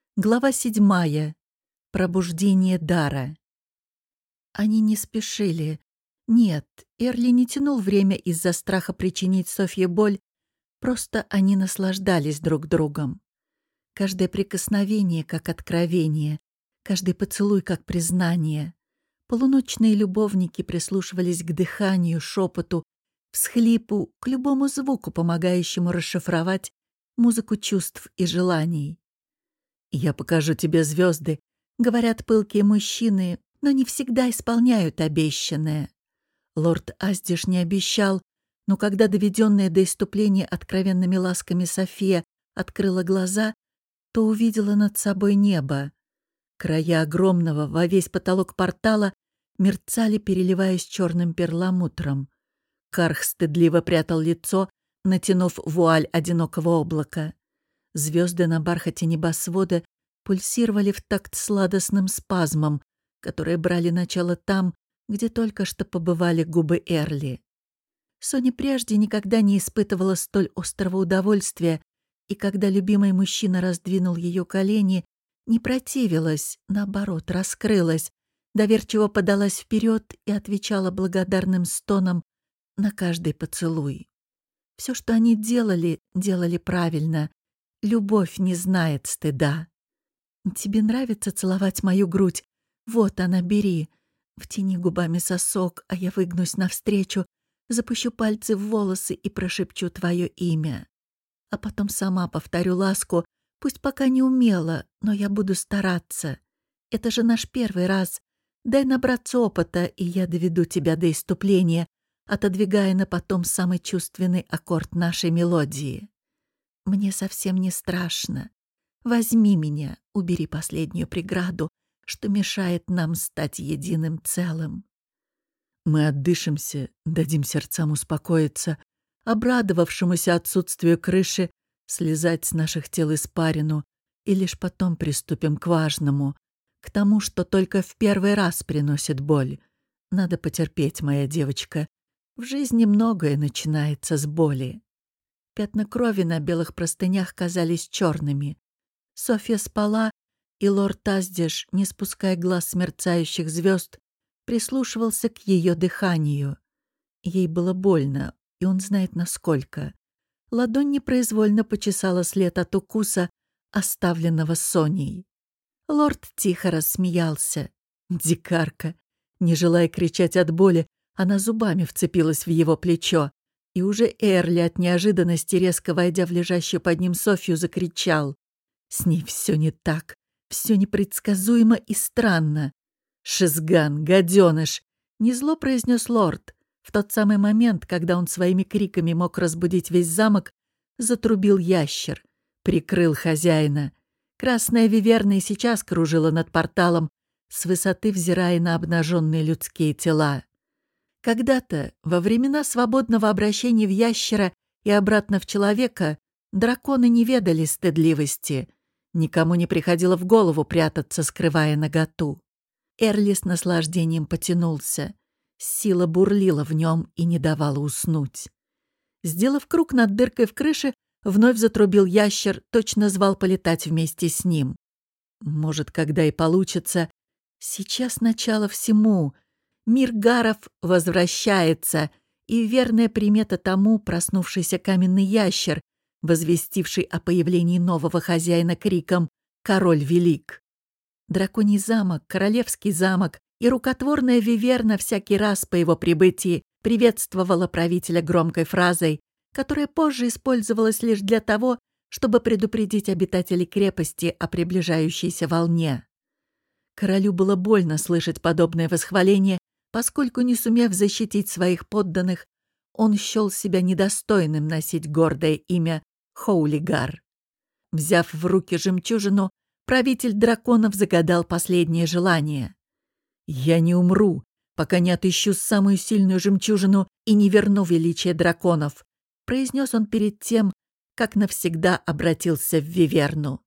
Глава 7. Пробуждение дара. Они не спешили. Нет, Эрли не тянул время из-за страха причинить Софье боль, просто они наслаждались друг другом. Каждое прикосновение как откровение, каждый поцелуй как признание. Полуночные любовники прислушивались к дыханию, шепоту, всхлипу, к любому звуку, помогающему расшифровать музыку чувств и желаний. «Я покажу тебе звезды», — говорят пылкие мужчины, но не всегда исполняют обещанное. Лорд Аздиш не обещал, но когда доведенная до исступления откровенными ласками София открыла глаза, то увидела над собой небо. Края огромного во весь потолок портала мерцали, переливаясь черным перламутром. Карх стыдливо прятал лицо, натянув вуаль одинокого облака. Звезды на бархате небосвода пульсировали в такт сладостным спазмом, которые брали начало там, где только что побывали губы Эрли. Соня прежде никогда не испытывала столь острого удовольствия, и когда любимый мужчина раздвинул ее колени, не противилась, наоборот, раскрылась, доверчиво подалась вперед и отвечала благодарным стоном на каждый поцелуй. Все, что они делали, делали правильно. Любовь не знает стыда. «Тебе нравится целовать мою грудь? Вот она, бери. Втяни губами сосок, а я выгнусь навстречу, запущу пальцы в волосы и прошепчу твое имя. А потом сама повторю ласку, пусть пока не умела, но я буду стараться. Это же наш первый раз. Дай набраться опыта, и я доведу тебя до исступления, отодвигая на потом самый чувственный аккорд нашей мелодии. Мне совсем не страшно. Возьми меня, убери последнюю преграду, что мешает нам стать единым целым». Мы отдышимся, дадим сердцам успокоиться, обрадовавшемуся отсутствию крыши, слезать с наших тел испарину, и лишь потом приступим к важному, к тому, что только в первый раз приносит боль. Надо потерпеть, моя девочка. В жизни многое начинается с боли. Пятна крови на белых простынях казались черными. Софья спала, и лорд Аздиш, не спуская глаз с мерцающих звезд, прислушивался к ее дыханию. Ей было больно, и он знает насколько. Ладонь непроизвольно почесала след от укуса, оставленного Соней. Лорд тихо рассмеялся. Дикарка. Не желая кричать от боли, она зубами вцепилась в его плечо. И уже Эрли от неожиданности, резко войдя в лежащую под ним Софью, закричал. С ней все не так, все непредсказуемо и странно. «Шизган, гаденыш!» — незло произнес лорд. В тот самый момент, когда он своими криками мог разбудить весь замок, затрубил ящер, прикрыл хозяина. Красная виверна и сейчас кружила над порталом, с высоты взирая на обнаженные людские тела. Когда-то, во времена свободного обращения в ящера и обратно в человека, драконы не ведали стыдливости. Никому не приходило в голову прятаться, скрывая наготу. Эрли с наслаждением потянулся. Сила бурлила в нем и не давала уснуть. Сделав круг над дыркой в крыше, вновь затрубил ящер, точно звал полетать вместе с ним. Может, когда и получится. Сейчас начало всему. Мир гаров возвращается, и верная примета тому проснувшийся каменный ящер, возвестивший о появлении нового хозяина криком «Король велик!». Драконий замок, королевский замок и рукотворная виверна всякий раз по его прибытии приветствовала правителя громкой фразой, которая позже использовалась лишь для того, чтобы предупредить обитателей крепости о приближающейся волне. Королю было больно слышать подобное восхваление, поскольку, не сумев защитить своих подданных, он счел себя недостойным носить гордое имя Хоулигар. Взяв в руки жемчужину, правитель драконов загадал последнее желание. «Я не умру, пока не отыщу самую сильную жемчужину и не верну величие драконов», произнес он перед тем, как навсегда обратился в виверну.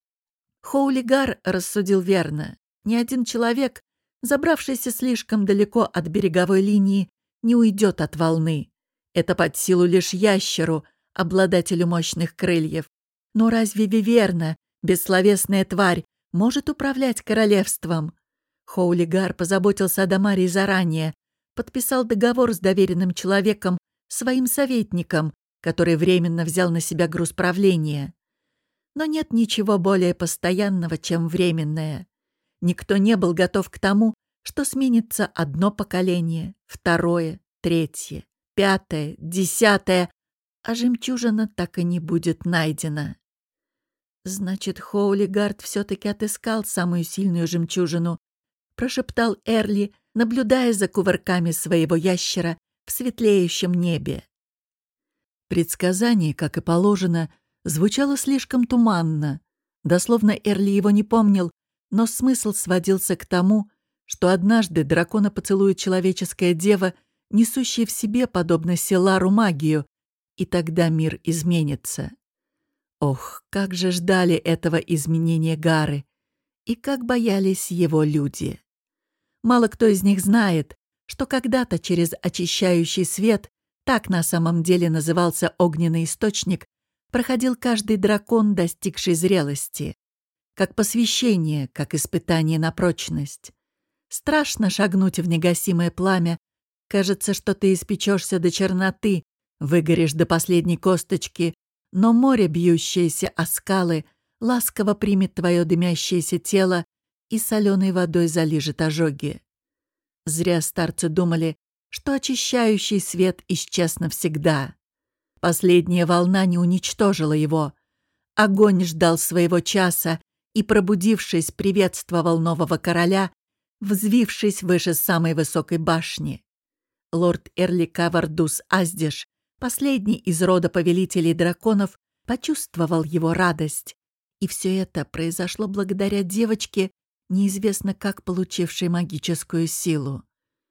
Хоулигар рассудил верно. Ни один человек, забравшийся слишком далеко от береговой линии, не уйдет от волны. Это под силу лишь ящеру, обладателю мощных крыльев. Но разве виверна, Бессловесная тварь может управлять королевством. Хоулигар позаботился о Дамарии заранее, подписал договор с доверенным человеком, своим советником, который временно взял на себя груз правления. Но нет ничего более постоянного, чем временное. Никто не был готов к тому, что сменится одно поколение, второе, третье, пятое, десятое, а жемчужина так и не будет найдена. «Значит, Хоулигард все-таки отыскал самую сильную жемчужину», прошептал Эрли, наблюдая за кувырками своего ящера в светлеющем небе. Предсказание, как и положено, звучало слишком туманно. Дословно Эрли его не помнил, но смысл сводился к тому, что однажды дракона поцелует человеческая дева, несущая в себе, подобно Селару, магию, и тогда мир изменится. Ох, как же ждали этого изменения Гары, и как боялись его люди. Мало кто из них знает, что когда-то через очищающий свет, так на самом деле назывался огненный источник, проходил каждый дракон, достигший зрелости. Как посвящение, как испытание на прочность. Страшно шагнуть в негасимое пламя. Кажется, что ты испечешься до черноты, выгоришь до последней косточки, но море, бьющееся о скалы, ласково примет твое дымящееся тело и соленой водой залижет ожоги. Зря старцы думали, что очищающий свет исчез навсегда. Последняя волна не уничтожила его. Огонь ждал своего часа и, пробудившись, приветствовал нового короля, взвившись выше самой высокой башни. Лорд Эрли Кавардус Аздиш, последний из рода повелителей драконов, почувствовал его радость. И все это произошло благодаря девочке, неизвестно как получившей магическую силу.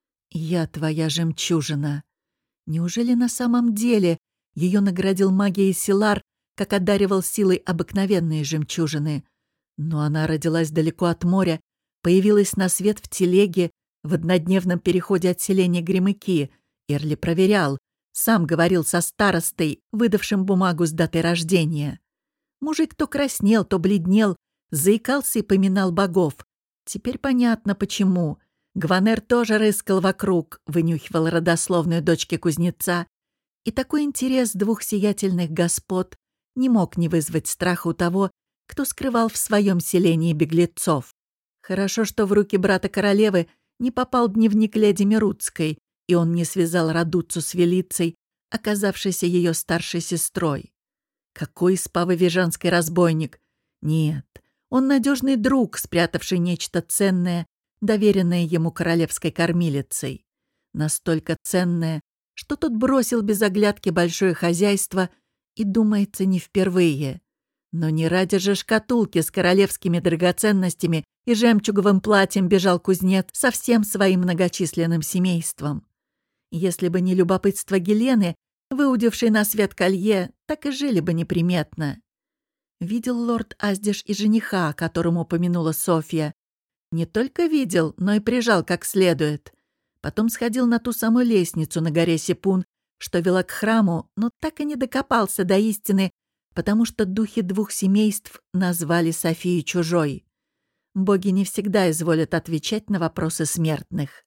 «Я твоя жемчужина». Неужели на самом деле ее наградил магией Селар, как одаривал силой обыкновенные жемчужины? Но она родилась далеко от моря, появилась на свет в телеге в однодневном переходе от селения Гремыки. Эрли проверял, сам говорил со старостой, выдавшим бумагу с датой рождения. Мужик то краснел, то бледнел, заикался и поминал богов. Теперь понятно, почему. Гванер тоже рыскал вокруг, вынюхивал родословную дочки кузнеца, и такой интерес двух сиятельных господ не мог не вызвать страха у того, кто скрывал в своем селении беглецов. Хорошо, что в руки брата королевы не попал дневник леди Мирутской, и он не связал Радуцу с Велицей, оказавшейся ее старшей сестрой. Какой из Павы Вижанской разбойник? Нет, он надежный друг, спрятавший нечто ценное, доверенное ему королевской кормилицей. Настолько ценное, что тот бросил без оглядки большое хозяйство и, думается, не впервые. Но не ради же шкатулки с королевскими драгоценностями и жемчуговым платьем бежал кузнец со всем своим многочисленным семейством. Если бы не любопытство Гелены, выудившей на свет колье, так и жили бы неприметно. Видел лорд Аздиш и жениха, о котором упомянула Софья. Не только видел, но и прижал как следует. Потом сходил на ту самую лестницу на горе Сипун, что вела к храму, но так и не докопался до истины, потому что духи двух семейств назвали Софию чужой. Боги не всегда изволят отвечать на вопросы смертных.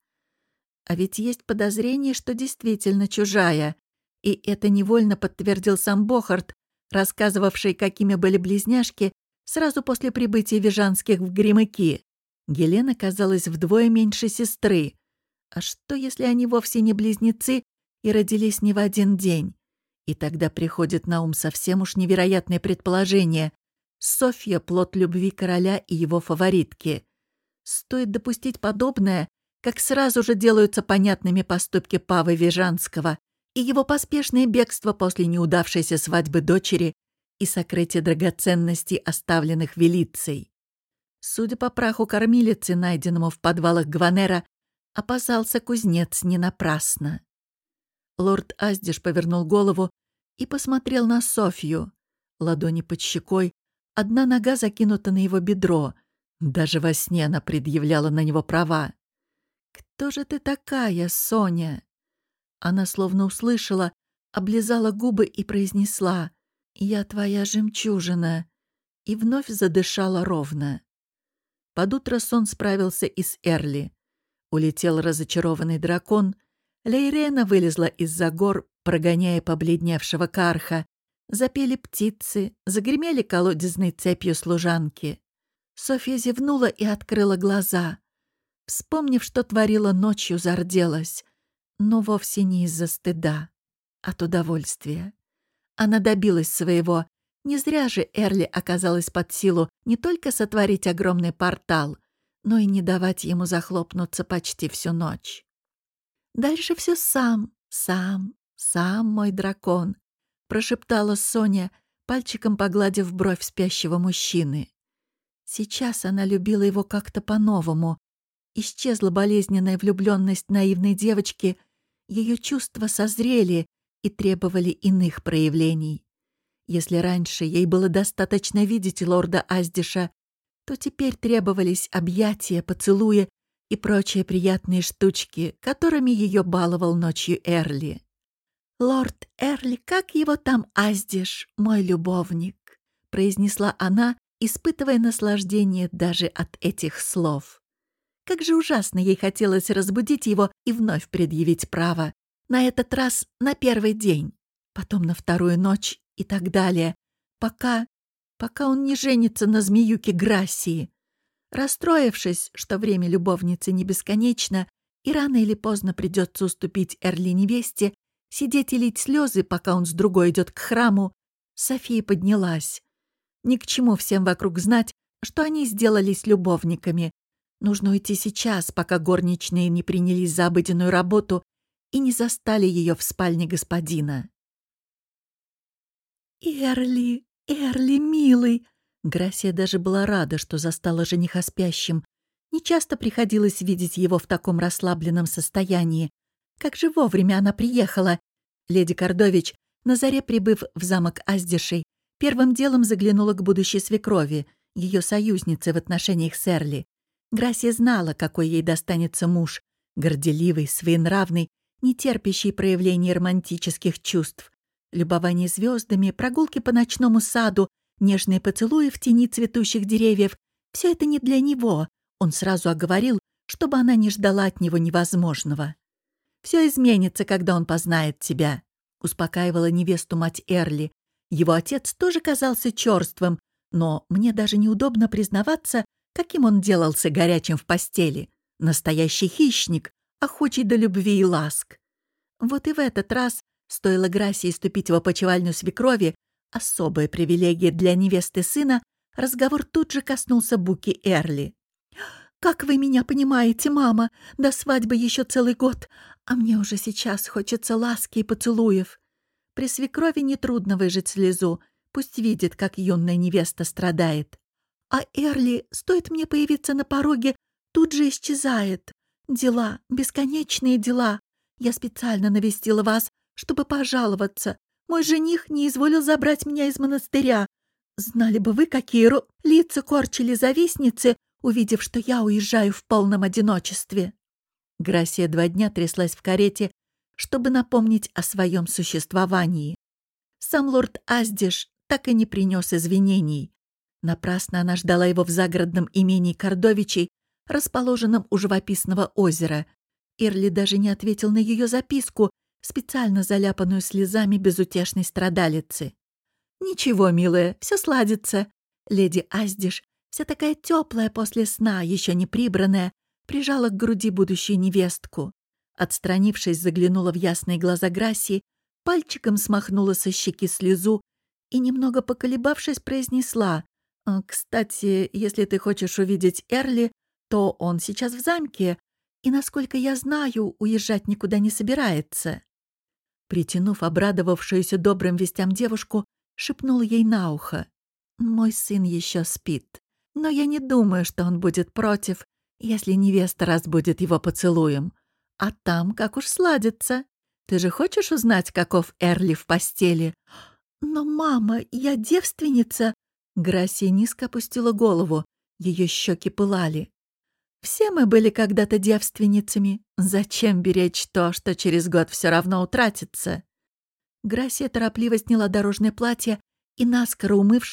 А ведь есть подозрение, что действительно чужая, и это невольно подтвердил сам Бохард, рассказывавший, какими были близняшки сразу после прибытия Вижанских в Гремыки. Гелена казалась вдвое меньше сестры. А что, если они вовсе не близнецы и родились не в один день? И тогда приходит на ум совсем уж невероятное предположение. Софья — плод любви короля и его фаворитки. Стоит допустить подобное, как сразу же делаются понятными поступки Павы Вижанского и его поспешное бегство после неудавшейся свадьбы дочери и сокрытие драгоценностей, оставленных Велицей. Судя по праху кормилицы, найденному в подвалах Гванера, опасался кузнец не напрасно. Лорд Аздиш повернул голову и посмотрел на Софью. Ладони под щекой, одна нога закинута на его бедро. Даже во сне она предъявляла на него права. «Кто же ты такая, Соня?» Она словно услышала, облизала губы и произнесла: «Я твоя жемчужина. и вновь задышала ровно. Под утро сон справился и с Эрли. Улетел разочарованный дракон. Лейрена вылезла из-за гор, прогоняя побледневшего карха. Запели птицы, загремели колодезной цепью служанки. Софья зевнула и открыла глаза. Вспомнив, что творила ночью, зарделась. Но вовсе не из-за стыда, от удовольствия. Она добилась своего. Не зря же Эрли оказалась под силу не только сотворить огромный портал, но и не давать ему захлопнуться почти всю ночь. «Дальше все сам, мой дракон», — прошептала Соня, пальчиком погладив бровь спящего мужчины. Сейчас она любила его как-то по-новому. Исчезла болезненная влюбленность наивной девочки, ее чувства созрели и требовали иных проявлений. Если раньше ей было достаточно видеть лорда Аздиша, то теперь требовались объятия, поцелуи и прочие приятные штучки, которыми ее баловал ночью Эрли. «Лорд Эрли, как его там Аздиш, мой любовник», — произнесла она, испытывая наслаждение даже от этих слов. Как же ужасно ей хотелось разбудить его и вновь предъявить право. На этот раз на первый день, потом на вторую ночь и так далее, пока он не женится на змеюке Грассии. Расстроившись, что время любовницы не бесконечно, и рано или поздно придется уступить Эрли невесте, сидеть и лить слезы, пока он с другой идет к храму, София поднялась. Ни к чему всем вокруг знать, что они сделались любовниками. Нужно уйти сейчас, пока горничные не принялись за обыденную работу и не застали ее в спальне господина. «Эрли, милый!» Грассия даже была рада, что застала жениха спящим. Нечасто приходилось видеть его в таком расслабленном состоянии. Как же вовремя она приехала! Леди Кордович, на заре прибыв в замок Аздишей, первым делом заглянула к будущей свекрови, ее союзнице в отношениях с Эрли. Грассия знала, какой ей достанется муж, горделивый, своенравный, не терпящий проявлений романтических чувств. Любование звездами, прогулки по ночному саду, нежные поцелуи в тени цветущих деревьев — все это не для него. Он сразу оговорил, чтобы она не ждала от него невозможного. «Все изменится, когда он познает тебя», — успокаивала невесту мать Эрли. Его отец тоже казался черствым, но мне даже неудобно признаваться, каким он делался горячим в постели. Настоящий хищник, охочий до любви и ласк. Вот и в этот раз, стоило Грассии ступить в опочивальню свекрови, особая привилегия для невесты сына, разговор тут же коснулся Буки Эрли. «Как вы меня понимаете, мама? До свадьбы еще целый год, а мне уже сейчас хочется ласки и поцелуев». При свекрови нетрудно выжать слезу, пусть видит, как юная невеста страдает. А Эрли, стоит мне появиться на пороге, тут же исчезает. Дела, бесконечные дела. Я специально навестила вас, чтобы пожаловаться. Мой жених не изволил забрать меня из монастыря. Знали бы вы, какие лица корчили завистницы, увидев, что я уезжаю в полном одиночестве». Грассия 2 дня тряслась в карете, чтобы напомнить о своем существовании. Сам лорд Аздиш так и не принес извинений. Напрасно она ждала его в загородном имении Кордовичей, расположенном у живописного озера. Эрли даже не ответил на ее записку, специально заляпанную слезами безутешной страдалицы. «Ничего, милая, все сладится». Леди Аздиш, вся такая теплая после сна, еще не прибранная, прижала к груди будущую невестку. Отстранившись, заглянула в ясные глаза Грассии, пальчиком смахнула со щеки слезу и, немного поколебавшись, произнесла: «Кстати, если ты хочешь увидеть Эрли, то он сейчас в замке, и, насколько я знаю, уезжать никуда не собирается». Притянув обрадовавшуюся добрым вестям девушку, шепнул ей на ухо: «Мой сын еще спит, но я не думаю, что он будет против, если невеста разбудит его поцелуем. А там как уж сладится. Ты же хочешь узнать, каков Эрли в постели?» «Но, мама, я девственница!» Грассия низко опустила голову, ее щеки пылали. «Все мы были когда-то девственницами. Зачем беречь то, что через год все равно утратится?» Грассия торопливо сняла дорожное платье и, наскоро умывшись,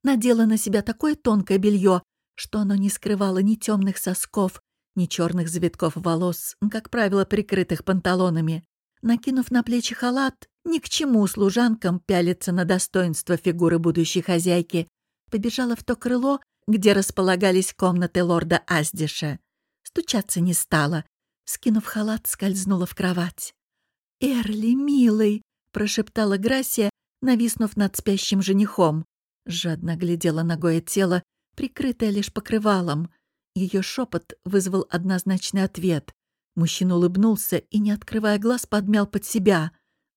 надела на себя такое тонкое белье, что оно не скрывало ни темных сосков, ни черных завитков волос, как правило, прикрытых панталонами. Накинув на плечи халат, ни к чему служанкам пялиться на достоинство фигуры будущей хозяйки, побежала в то крыло, где располагались комнаты лорда Аздиша. Стучаться не стала. Скинув халат, скользнула в кровать. «Эрли, милый!» — прошептала Грасия, нависнув над спящим женихом. Жадно глядела нагое тело, прикрытое лишь покрывалом. Ее шепот вызвал однозначный ответ. Мужчина улыбнулся и, не открывая глаз, подмял под себя.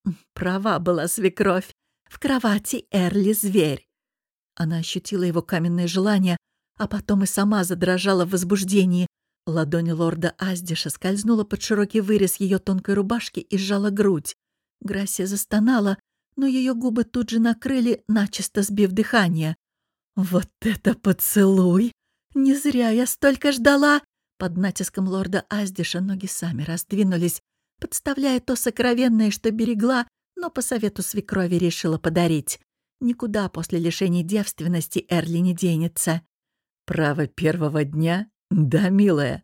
Права была свекровь. В кровати Эрли зверь. Она ощутила его каменное желание, а потом и сама задрожала в возбуждении. Ладонь лорда Аздиша скользнула под широкий вырез ее тонкой рубашки и сжала грудь. Грасия застонала, но ее губы тут же накрыли, начисто сбив дыхание. «Вот это поцелуй! Не зря я столько ждала!» Под натиском лорда Аздиша ноги сами раздвинулись, подставляя то сокровенное, что берегла, но по совету свекрови решила подарить. Никуда после лишения девственности Эрли не денется. «Право первого дня? Да, милая».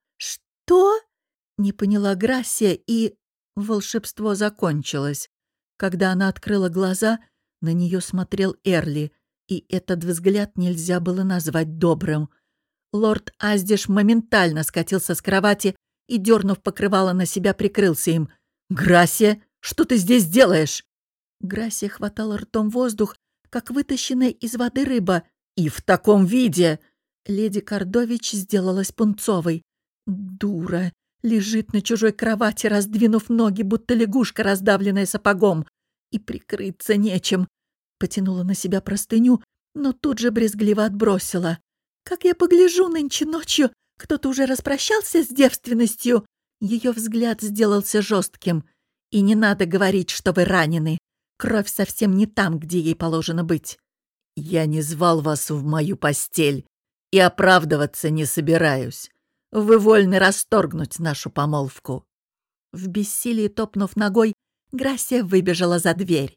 «Что?» — не поняла Грасия, и волшебство закончилось. Когда она открыла глаза, на нее смотрел Эрли, и этот взгляд нельзя было назвать добрым. Лорд Аздиш моментально скатился с кровати и, дернув покрывало на себя, прикрылся им. «Грасия, что ты здесь делаешь?» Грасия хватала ртом воздух, как вытащенная из воды рыба. «И в таком виде!» Леди Кордович сделалась пунцовой. «Дура! Лежит на чужой кровати, раздвинув ноги, будто лягушка, раздавленная сапогом. И прикрыться нечем». Потянула на себя простыню, но тут же брезгливо отбросила. «Как я погляжу нынче ночью, кто-то уже распрощался с девственностью?» Ее взгляд сделался жестким. «И не надо говорить, что вы ранены. Кровь совсем не там, где ей положено быть». «Я не звал вас в мою постель и оправдываться не собираюсь. Вы вольны расторгнуть нашу помолвку». В бессилии топнув ногой, Грасия выбежала за дверь.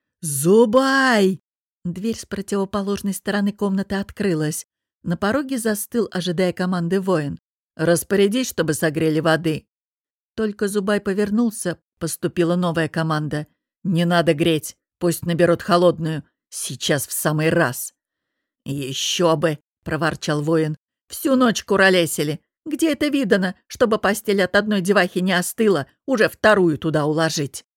«Зубай!» Дверь с противоположной стороны комнаты открылась. На пороге застыл, ожидая команды, воин. «Распорядись, чтобы согрели воды». Только Зубай повернулся, поступила новая команда. «Не надо греть, пусть наберут холодную. Сейчас в самый раз». «Еще бы!» — проворчал воин. «Всю ночь куролесили. Где это видано, чтобы постель от одной девахи не остыла, уже вторую туда уложить?»